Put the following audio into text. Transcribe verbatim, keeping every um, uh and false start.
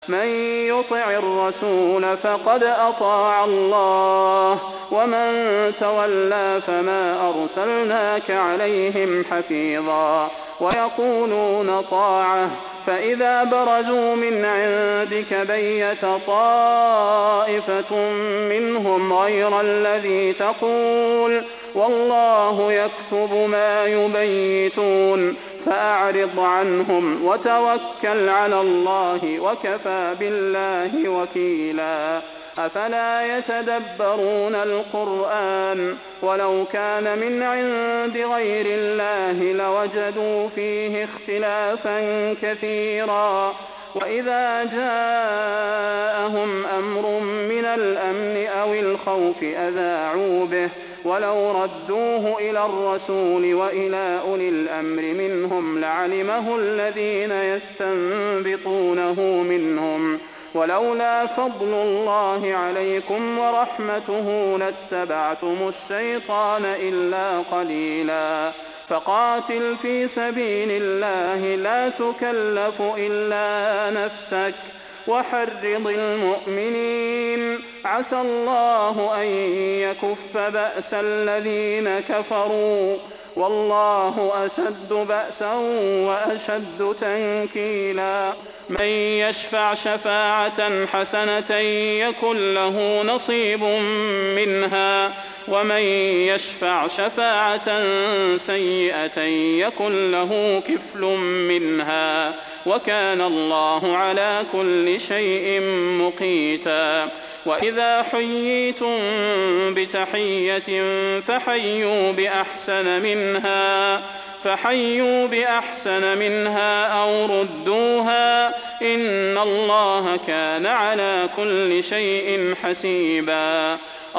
من يطع الرسول فقد أطاع الله ومن تولى فما أرسلناك عليهم حفيظا ويقولون طاعة فإذا برزوا من عندك بيت طائفة منهم غير الذي تقول والله يكتب ما يبيتون فأعرض عنهم وتوكل على الله وكفى بالله وكيلا. أفلا يتدبرون القرآن ولو كان من عند غير الله لوجدوا فيه اختلافا كثيرا وإذا جاءهم أمر من الأمن أو الخوف أذاعوا به ولو ردوه إلى الرسول وإلى أولي الأمر منهم لعلمه الذين يستنبطونه منهم ولولا فضل الله عليكم ورحمته لاتبعتم الشيطان إلا قليلا. فقاتل في سبيل الله لا تكلف إلا نفسك وحرض المؤمنين عسى الله أن يكف بأس الذين كفروا والله أشد بأسا وأشد تنكيلا. من يشفع شفاعة حسنة يكن له نصيب منها ومن يشفع شفاعة سيئة يكن له كفل منها وكان الله على كل شيء مقيتا. وإذا حييتم بتحية فحيوا بأحسن منها فحيوا بأحسن منها أو ردوها إن الله كان على كل شيء حسيبا.